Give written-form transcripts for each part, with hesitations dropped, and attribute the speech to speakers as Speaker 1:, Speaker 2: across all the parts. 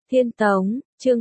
Speaker 1: Thiên Tống, chương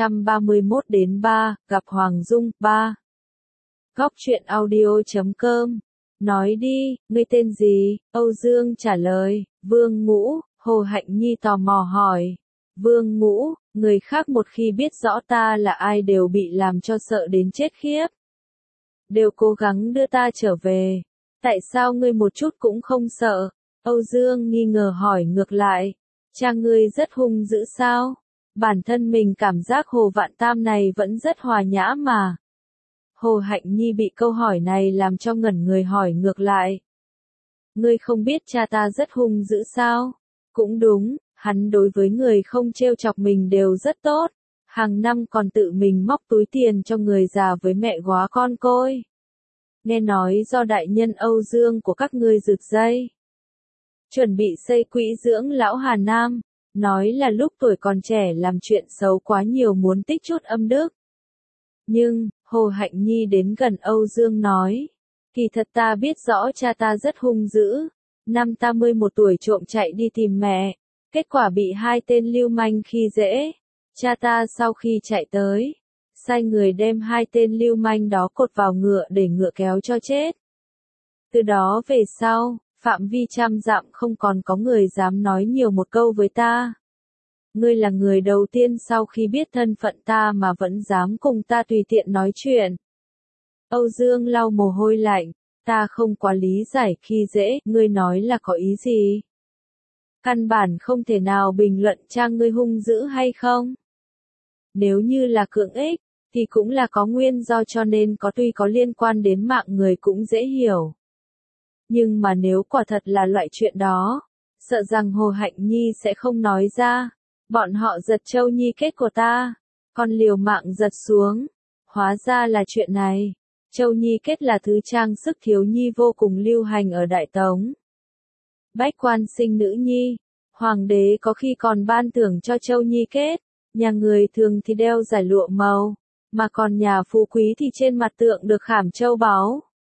Speaker 1: 231 đến 3, gặp Hoàng Dung, 3. Góc truyện audio.com. Nói đi, ngươi tên gì? Âu Dương trả lời. Vương Ngũ. Hồ Hạnh Nhi tò mò hỏi. Vương Ngũ, người khác một khi biết rõ ta là ai đều bị làm cho sợ đến chết khiếp. Đều cố gắng đưa ta trở về. Tại sao ngươi một chút cũng không sợ? Âu Dương nghi ngờ hỏi ngược lại. Cha ngươi rất hung dữ sao? Bản thân mình cảm giác Hồ Vạn Tam này vẫn rất hòa nhã mà. Hồ Hạnh Nhi bị câu hỏi này làm cho ngẩn người hỏi ngược lại. Ngươi không biết cha ta rất hung dữ sao? Cũng đúng, hắn đối với người không trêu chọc mình đều rất tốt. Hàng năm còn tự mình móc túi tiền cho người già với mẹ góa con côi. Nghe nói do đại nhân Âu Dương của các ngươi rực dây. Chuẩn bị xây quỹ dưỡng lão Hà Nam. Nói là lúc tuổi còn trẻ làm chuyện xấu quá nhiều muốn tích chút âm đức. Nhưng, Hồ Hạnh Nhi đến gần Âu Dương nói. Kỳ thật ta biết rõ cha ta rất hung dữ. Năm ta 11 tuổi trộm chạy đi tìm mẹ. Kết quả bị hai tên lưu manh khi dễ. Cha ta sau khi chạy tới. Sai người đem hai tên lưu manh đó cột vào ngựa để ngựa kéo cho chết. Từ đó về sau, phạm vi trăm dặm không còn có người dám nói nhiều một câu với ta. Ngươi là người đầu tiên sau khi biết thân phận ta mà vẫn dám cùng ta tùy tiện nói chuyện. Âu Dương lau mồ hôi lạnh, ta không quá lý giải khi dễ, ngươi nói là có ý gì? Căn bản không thể nào bình luận cha ngươi hung dữ hay không. Nếu như là cưỡng ích, thì cũng là có nguyên do cho nên tuy có liên quan đến mạng người cũng dễ hiểu. Nhưng mà nếu quả thật là loại chuyện đó, sợ rằng Hồ Hạnh Nhi sẽ không nói ra. Bọn họ giật Châu Nhi kết của ta, còn liều mạng giật xuống. Hóa ra là chuyện này. Châu Nhi kết là thứ trang sức thiếu nhi vô cùng lưu hành ở Đại Tống. Bách quan sinh nữ nhi, hoàng đế có khi còn ban thưởng cho Châu Nhi kết, nhà người thường thì đeo giải lụa màu, mà còn nhà phú quý thì trên mặt tượng được khảm châu báu.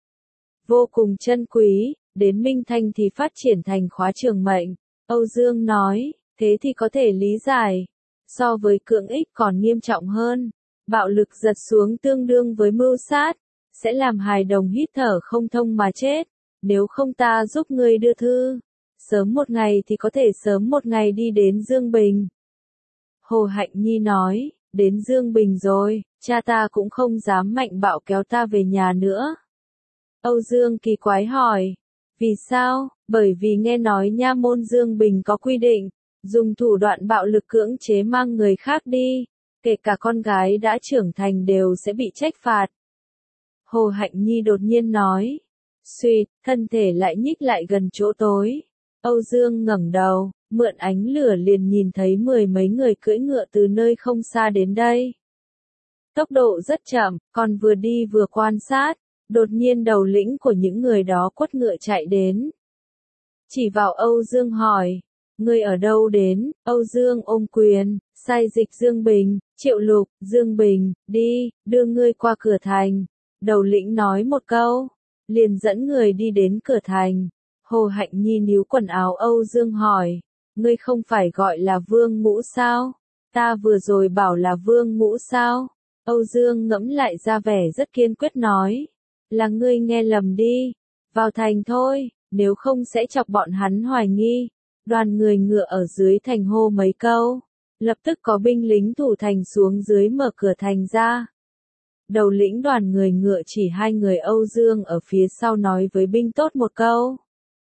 Speaker 1: Vô cùng chân quý, đến Minh Thanh thì phát triển thành khóa trường mệnh. Âu Dương nói, thế thì có thể lý giải. So với cưỡng ích còn nghiêm trọng hơn. Bạo lực giật xuống tương đương với mưu sát, sẽ làm hài đồng hít thở không thông mà chết. Nếu không ta giúp ngươi đưa thư. Sớm một ngày thì có thể sớm một ngày đi đến Dương Bình. Hồ Hạnh Nhi nói, đến Dương Bình rồi, cha ta cũng không dám mạnh bạo kéo ta về nhà nữa. Âu Dương kỳ quái hỏi, vì sao? Bởi vì nghe nói nha môn Dương Bình có quy định, dùng thủ đoạn bạo lực cưỡng chế mang người khác đi, kể cả con gái đã trưởng thành đều sẽ bị trách phạt. Hồ Hạnh Nhi đột nhiên nói, suýt, thân thể lại nhích lại gần chỗ tối. Âu Dương ngẩng đầu, mượn ánh lửa liền nhìn thấy mười mấy người cưỡi ngựa từ nơi không xa đến đây. Tốc độ rất chậm, còn vừa đi vừa quan sát. Đột nhiên đầu lĩnh của những người đó quất ngựa chạy đến. Chỉ vào Âu Dương hỏi, ngươi ở đâu đến? Âu Dương ôm quyền, sai dịch Dương Bình, Triệu Lục, Dương Bình, đi, đưa ngươi qua cửa thành. Đầu lĩnh nói một câu, liền dẫn người đi đến cửa thành. Hồ Hạnh Nhi níu quần áo Âu Dương hỏi, ngươi không phải gọi là Vương Ngũ sao? Ta vừa rồi bảo là Vương Ngũ sao? Âu Dương ngẫm lại ra vẻ rất kiên quyết nói. Là ngươi nghe lầm đi, vào thành thôi, nếu không sẽ chọc bọn hắn hoài nghi. Đoàn người ngựa ở dưới thành hô mấy câu, lập tức có binh lính thủ thành xuống dưới mở cửa thành ra. Đầu lĩnh đoàn người ngựa chỉ hai người Âu Dương ở phía sau nói với binh tốt một câu.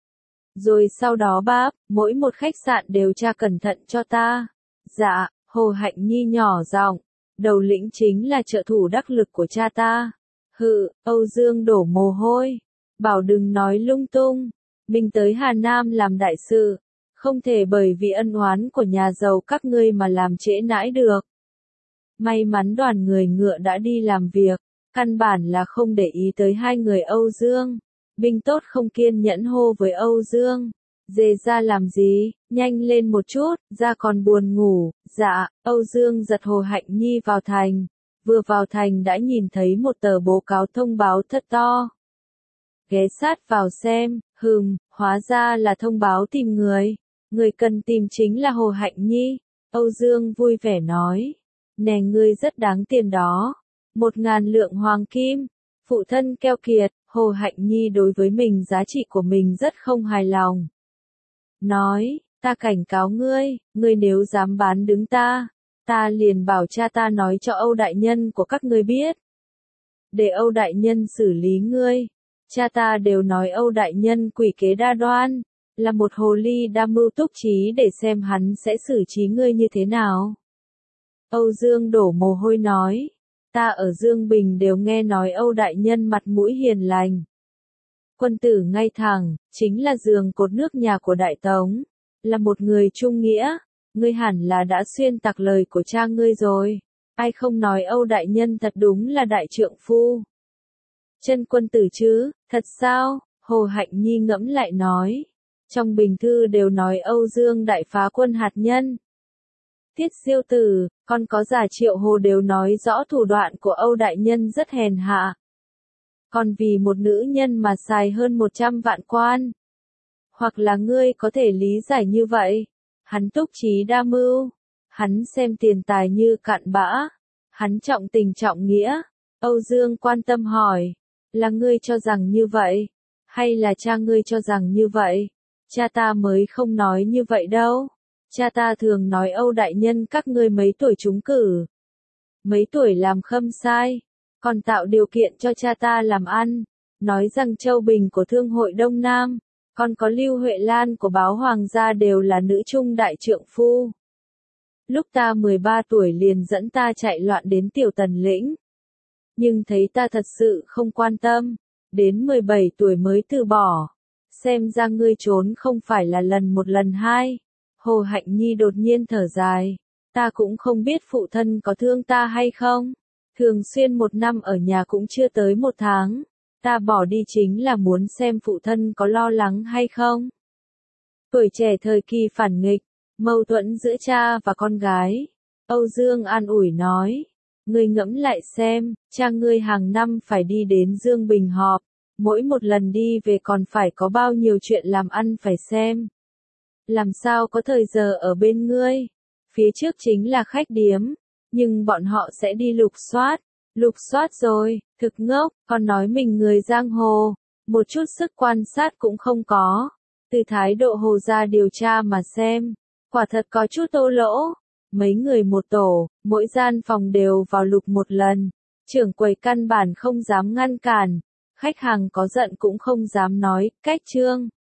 Speaker 1: Rồi sau đó báp, mỗi một khách sạn đều tra cẩn thận cho ta. Dạ, Hồ Hạnh Nhi nhỏ giọng, đầu lĩnh chính là trợ thủ đắc lực của cha ta. Hự, Âu Dương đổ mồ hôi. Bảo đừng nói lung tung. Mình tới Hà Nam làm đại sự. Không thể bởi vì ân oán của nhà giàu các ngươi mà làm trễ nãi được. May mắn đoàn người ngựa đã đi làm việc. Căn bản là không để ý tới hai người Âu Dương. Binh tốt không kiên nhẫn hô với Âu Dương. Dề ra làm gì, nhanh lên một chút, ra còn buồn ngủ. Dạ, Âu Dương giật Hồ Hạnh Nhi vào thành. Vừa vào thành đã nhìn thấy một tờ báo cáo thông báo thật to. Ghé sát vào xem, hóa ra là thông báo tìm người. Người cần tìm chính là Hồ Hạnh Nhi. Âu Dương vui vẻ nói. Nè ngươi rất đáng tiền đó. 1.000 lượng hoàng kim. Phụ thân keo kiệt, Hồ Hạnh Nhi đối với mình giá trị của mình rất không hài lòng. Nói, ta cảnh cáo ngươi, ngươi nếu dám bán đứng ta, ta liền bảo cha ta nói cho Âu đại nhân của các ngươi biết. Để Âu đại nhân xử lý ngươi. Cha ta đều nói Âu đại nhân quỷ kế đa đoan, là một hồ ly đa mưu túc trí để xem hắn sẽ xử trí ngươi như thế nào. Âu Dương đổ mồ hôi nói, ta ở Dương Bình đều nghe nói Âu đại nhân mặt mũi hiền lành. Quân tử ngay thẳng, chính là giường cột nước nhà của Đại Tống, là một người trung nghĩa, ngươi hẳn là đã xuyên tạc lời của cha ngươi rồi. Ai không nói Âu đại nhân thật đúng là đại trượng phu. Chân quân tử chứ, thật sao? Hồ Hạnh Nhi ngẫm lại nói. Trong bình thư đều nói Âu Dương đại phá quân hạt nhân. Tiết Diêu Tử, còn có giả Triệu Hồ đều nói rõ thủ đoạn của Âu đại nhân rất hèn hạ. Còn vì một nữ nhân mà xài hơn 100 vạn quan. Hoặc là ngươi có thể lý giải như vậy. Hắn túc trí đa mưu. Hắn xem tiền tài như cặn bã. Hắn trọng tình trọng nghĩa. Âu Dương quan tâm hỏi. Là ngươi cho rằng như vậy? Hay là cha ngươi cho rằng như vậy? Cha ta mới không nói như vậy đâu. Cha ta thường nói Âu đại nhân các ngươi mấy tuổi trúng cử. Mấy tuổi làm khâm sai. Còn tạo điều kiện cho cha ta làm ăn. Nói rằng Châu Bình của Thương hội Đông Nam. Còn có Lưu Huệ Lan của báo Hoàng gia đều là nữ trung đại trượng phu. Lúc ta 13 tuổi liền dẫn ta chạy loạn đến Tiểu Tần Lĩnh. Nhưng thấy ta thật sự không quan tâm. Đến 17 tuổi mới từ bỏ. Xem ra ngươi trốn không phải là lần một lần hai. Hồ Hạnh Nhi đột nhiên thở dài. Ta cũng không biết phụ thân có thương ta hay không. Thường xuyên 1 năm ở nhà cũng chưa tới 1 tháng. Ta bỏ đi chính là muốn xem phụ thân có lo lắng hay không. Tuổi trẻ thời kỳ phản nghịch, mâu thuẫn giữa cha và con gái. Âu Dương an ủi nói. Ngươi ngẫm lại xem, cha ngươi hàng năm phải đi đến Dương Bình họp. Mỗi một lần đi về còn phải có bao nhiêu chuyện làm ăn phải xem. Làm sao có thời giờ ở bên ngươi. Phía trước chính là khách điếm. Nhưng bọn họ sẽ đi lục soát. Lục soát rồi, thực ngốc, còn nói mình người giang hồ. Một chút sức quan sát cũng không có. Từ thái độ Hồ gia điều tra mà xem. Quả thật có chút tô lỗ. Mấy người một tổ, mỗi gian phòng đều vào lục một lần. Trưởng quầy căn bản không dám ngăn cản. Khách hàng có giận cũng không dám nói, cách trương.